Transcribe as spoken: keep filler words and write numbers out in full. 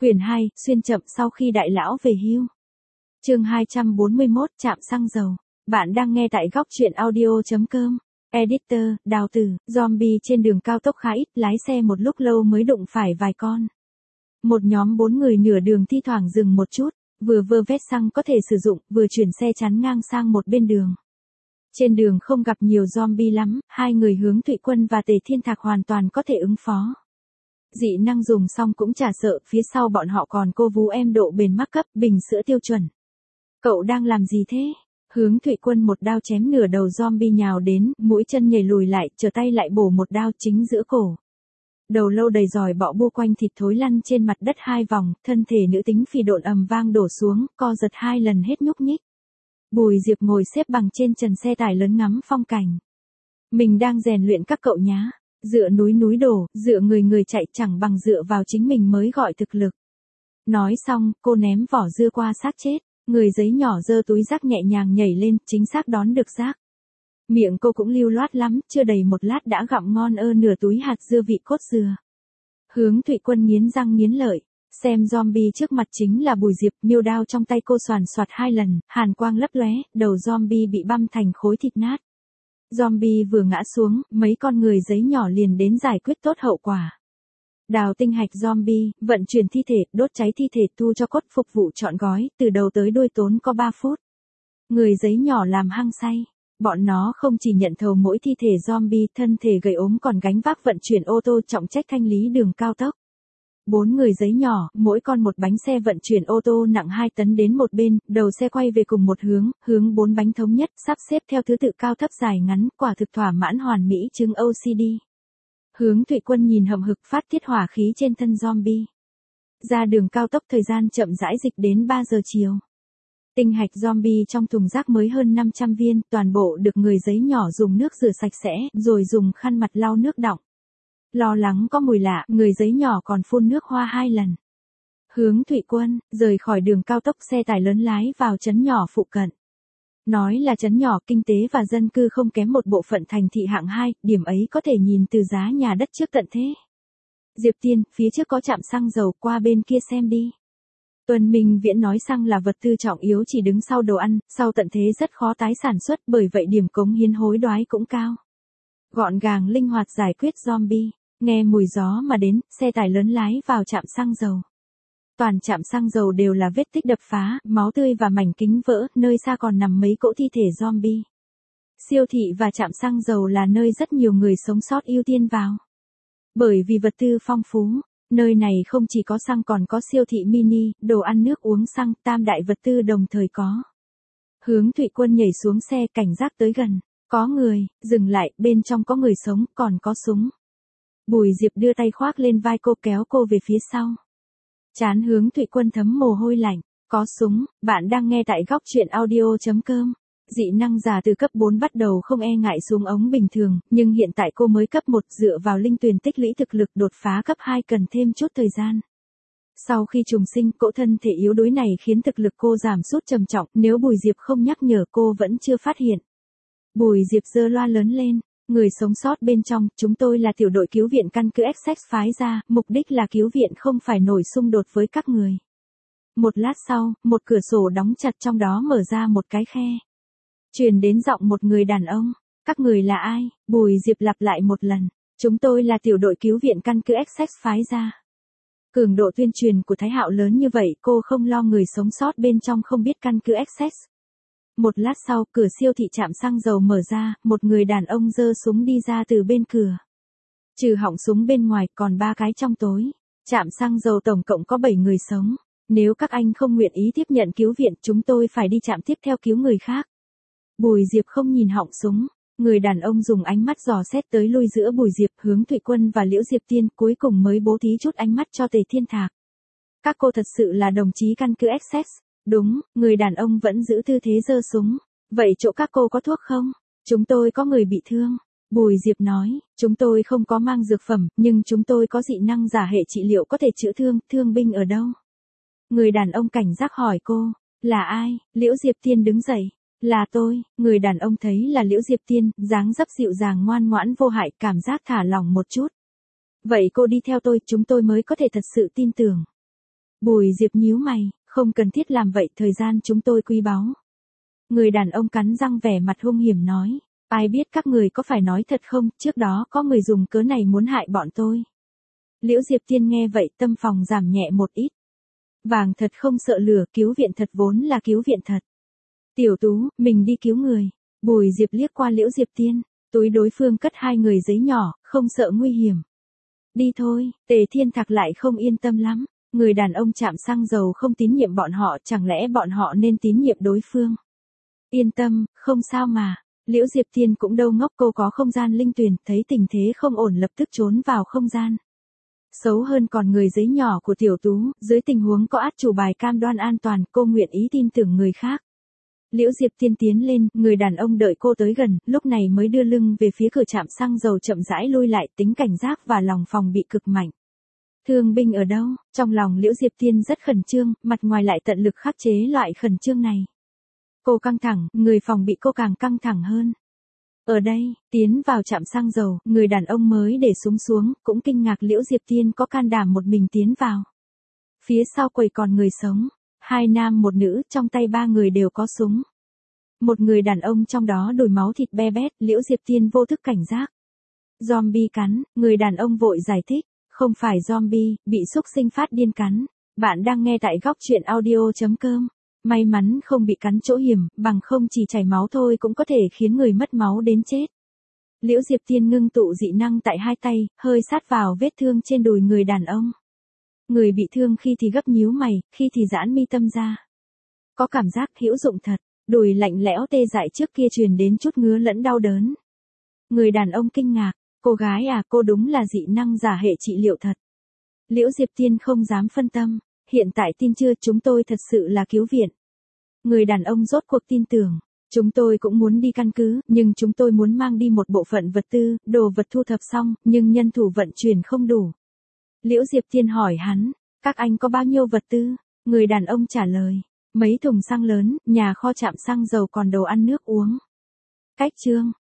Quyển hai, xuyên chậm sau khi đại lão về hưu. Chương hai trăm bốn mươi mốt, trạm xăng dầu. Bạn đang nghe tại góc truyện audio chấm com. Editor, Đào Tử, zombie trên đường cao tốc khá ít, lái xe một lúc lâu mới đụng phải vài con. Một nhóm bốn người nửa đường thi thoảng dừng một chút, vừa vơ vét xăng có thể sử dụng, vừa chuyển xe chắn ngang sang một bên đường. Trên đường không gặp nhiều zombie lắm, hai người Hướng Thụy Quân và Tề Thiên Thạc hoàn toàn có thể ứng phó. Dị năng dùng xong cũng chả sợ, phía sau bọn họ còn cô vú em độ bền mắc cấp, bình sữa tiêu chuẩn. Cậu đang làm gì thế? Hướng Thụy Quân một đao chém nửa đầu zombie nhào đến, mũi chân nhảy lùi lại, trở tay lại bổ một đao chính giữa cổ. Đầu lâu đầy giòi bọ bu quanh thịt thối lăn trên mặt đất hai vòng, thân thể nữ tính phì độn ầm vang đổ xuống, co giật hai lần hết nhúc nhích. Bùi Diệp ngồi xếp bằng trên trần xe tải lớn ngắm phong cảnh. Mình đang rèn luyện các cậu nhá. Dựa núi núi đổ, dựa người người chạy chẳng bằng dựa vào chính mình mới gọi thực lực. Nói xong, cô ném vỏ dưa qua xác chết. Người giấy nhỏ giơ túi rác nhẹ nhàng nhảy lên, chính xác đón được rác. Miệng cô cũng lưu loát lắm, chưa đầy một lát đã gặm ngon ơ nửa túi hạt dưa vị cốt dừa. Hướng Thụy Quân nghiến răng nghiến lợi. Xem zombie trước mặt chính là Bùi Diệp, miêu đao trong tay cô xoàn xoạt hai lần, hàn quang lấp lóe, đầu zombie bị băm thành khối thịt nát. Zombie vừa ngã xuống, mấy con người giấy nhỏ liền đến giải quyết tốt hậu quả. Đào tinh hạch zombie, vận chuyển thi thể, đốt cháy thi thể, thu cho cốt, phục vụ trọn gói, từ đầu tới đuôi tốn có ba phút. Người giấy nhỏ làm hăng say. Bọn nó không chỉ nhận thầu mỗi thi thể zombie, thân thể gầy ốm còn gánh vác vận chuyển ô tô trọng trách thanh lý đường cao tốc. Bốn người giấy nhỏ, mỗi con một bánh xe vận chuyển ô tô nặng hai tấn đến một bên, đầu xe quay về cùng một hướng, hướng bốn bánh thống nhất, sắp xếp theo thứ tự cao thấp dài ngắn, quả thực thỏa mãn hoàn mỹ chứng ô xê đê. Hướng Thụy Quân nhìn hậm hực phát tiết hỏa khí trên thân zombie. Ra đường cao tốc thời gian chậm rãi dịch đến ba giờ chiều. Tinh hạch zombie trong thùng rác mới hơn năm trăm viên, toàn bộ được người giấy nhỏ dùng nước rửa sạch sẽ, rồi dùng khăn mặt lau nước đọng. Lo lắng có mùi lạ, người giấy nhỏ còn phun nước hoa hai lần. Hướng Thụy Quân, rời khỏi đường cao tốc xe tải lớn lái vào trấn nhỏ phụ cận. Nói là trấn nhỏ, kinh tế và dân cư không kém một bộ phận thành thị hạng hai, điểm ấy có thể nhìn từ giá nhà đất trước tận thế. Diệp Tiên, phía trước có trạm xăng dầu, qua bên kia xem đi. Tuần Minh Viễn nói xăng là vật tư trọng yếu chỉ đứng sau đồ ăn, sau tận thế rất khó tái sản xuất, bởi vậy điểm cống hiến hối đoái cũng cao. Gọn gàng linh hoạt giải quyết zombie. Nghe mùi gió mà đến, xe tải lớn lái vào trạm xăng dầu. Toàn trạm xăng dầu đều là vết tích đập phá, máu tươi và mảnh kính vỡ, nơi xa còn nằm mấy cỗ thi thể zombie. Siêu thị và trạm xăng dầu là nơi rất nhiều người sống sót ưu tiên vào. Bởi vì vật tư phong phú, nơi này không chỉ có xăng còn có siêu thị mini, đồ ăn nước uống xăng, tam đại vật tư đồng thời có. Hướng Thụy Quân nhảy xuống xe, cảnh giác tới gần. Có người, dừng lại, bên trong có người sống, còn có súng. Bùi Diệp đưa tay khoác lên vai cô, kéo cô về phía sau. Trán Hướng Thụy Quân thấm mồ hôi lạnh. Có súng, bạn đang nghe tại góc truyện audio chấm com. Dị năng giả từ cấp bốn bắt đầu không e ngại súng ống bình thường, nhưng hiện tại cô mới cấp một, dựa vào linh tuyền tích lũy thực lực đột phá cấp hai cần thêm chút thời gian. Sau khi trùng sinh, cỗ thân thể yếu đuối này khiến thực lực cô giảm sút trầm trọng, nếu Bùi Diệp không nhắc nhở cô vẫn chưa phát hiện. Bùi Diệp giơ loa lớn lên. Người sống sót bên trong, chúng tôi là tiểu đội cứu viện căn cứ Essex phái ra, mục đích là cứu viện không phải nổi xung đột với các người. Một lát sau, một cửa sổ đóng chặt trong đó mở ra một cái khe. Truyền đến giọng một người đàn ông. Các người là ai? Bùi Diệp lặp lại một lần. Chúng tôi là tiểu đội cứu viện căn cứ Essex phái ra. Cường độ tuyên truyền của Thái Hạo lớn như vậy, cô không lo người sống sót bên trong không biết căn cứ Essex. Một lát sau, cửa siêu thị trạm xăng dầu mở ra, một người đàn ông giơ súng đi ra từ bên cửa. Trừ họng súng bên ngoài, còn ba cái trong tối. Trạm xăng dầu tổng cộng có bảy người sống. Nếu các anh không nguyện ý tiếp nhận cứu viện, chúng tôi phải đi trạm tiếp theo cứu người khác. Bùi Diệp không nhìn họng súng. Người đàn ông dùng ánh mắt dò xét tới lui giữa Bùi Diệp, Hướng Thụy Quân và Liễu Diệp Tiên, cuối cùng mới bố thí chút ánh mắt cho Tề Thiên Thạc. Các cô thật sự là đồng chí căn cứ Essex. Đúng, người đàn ông vẫn giữ tư thế giơ súng. Vậy chỗ các cô có thuốc không? Chúng tôi có người bị thương. Bùi Diệp nói, chúng tôi không có mang dược phẩm, nhưng chúng tôi có dị năng giả hệ trị liệu có thể chữa thương, thương binh ở đâu? Người đàn ông cảnh giác hỏi cô, là ai? Liễu Diệp Tiên đứng dậy. Là tôi, người đàn ông thấy là Liễu Diệp Tiên, dáng dấp dịu dàng ngoan ngoãn vô hại, cảm giác thả lỏng một chút. Vậy cô đi theo tôi, chúng tôi mới có thể thật sự tin tưởng. Bùi Diệp nhíu mày, không cần thiết làm vậy, thời gian chúng tôi quý báu. Người đàn ông cắn răng vẻ mặt hung hiểm nói, ai biết các người có phải nói thật không, trước đó có người dùng cớ này muốn hại bọn tôi. Liễu Diệp Tiên nghe vậy tâm phòng giảm nhẹ một ít. Vàng thật không sợ lửa, cứu viện thật vốn là cứu viện thật. Tiểu Tú, mình đi cứu người. Bùi Diệp liếc qua Liễu Diệp Tiên, túi đối phương cất hai người giấy nhỏ, không sợ nguy hiểm. Đi thôi, Tề Thiên Thạc lại không yên tâm lắm. Người đàn ông trạm xăng dầu không tín nhiệm bọn họ, chẳng lẽ bọn họ nên tín nhiệm đối phương? Yên tâm, không sao mà. Liễu Diệp Tiên cũng đâu ngốc, cô có không gian linh tuyền, thấy tình thế không ổn lập tức trốn vào không gian. Xấu hơn còn người giấy nhỏ của Tiểu Tú, dưới tình huống có át chủ bài cam đoan an toàn, cô nguyện ý tin tưởng người khác. Liễu Diệp Tiên tiến lên, người đàn ông đợi cô tới gần, lúc này mới đưa lưng về phía cửa trạm xăng dầu chậm rãi lui lại, tính cảnh giác và lòng phòng bị cực mạnh. Thương binh ở đâu? Trong lòng Liễu Diệp Tiên rất khẩn trương, mặt ngoài lại tận lực khắc chế loại khẩn trương này. Cô căng thẳng, người phòng bị cô càng căng thẳng hơn. Ở đây, tiến vào trạm xăng dầu, người đàn ông mới để súng xuống, cũng kinh ngạc Liễu Diệp Tiên có can đảm một mình tiến vào. Phía sau quầy còn người sống, hai nam một nữ, trong tay ba người đều có súng. Một người đàn ông trong đó đồi máu thịt be bét, Liễu Diệp Tiên vô thức cảnh giác. Zombie cắn, người đàn ông vội giải thích, không phải zombie, bị xúc sinh phát điên cắn. Bạn đang nghe tại góc truyện audio chấm com. May mắn không bị cắn chỗ hiểm, bằng không chỉ chảy máu thôi cũng có thể khiến người mất máu đến chết. Liễu Diệp Tiên ngưng tụ dị năng tại hai tay, hơi sát vào vết thương trên đùi người đàn ông. Người bị thương khi thì gấp nhíu mày, khi thì giãn mi tâm ra. Có cảm giác hữu dụng thật, đùi lạnh lẽo tê dại trước kia truyền đến chút ngứa lẫn đau đớn. Người đàn ông kinh ngạc, cô gái à, cô đúng là dị năng giả hệ trị liệu thật. Liễu Diệp Tiên không dám phân tâm. Hiện tại tin chưa, chúng tôi thật sự là cứu viện. Người đàn ông rốt cuộc tin tưởng. Chúng tôi cũng muốn đi căn cứ, nhưng chúng tôi muốn mang đi một bộ phận vật tư, đồ vật thu thập xong, nhưng nhân thủ vận chuyển không đủ. Liễu Diệp Tiên hỏi hắn, các anh có bao nhiêu vật tư? Người đàn ông trả lời, mấy thùng xăng lớn, nhà kho trạm xăng dầu còn đồ ăn nước uống. Cách chương,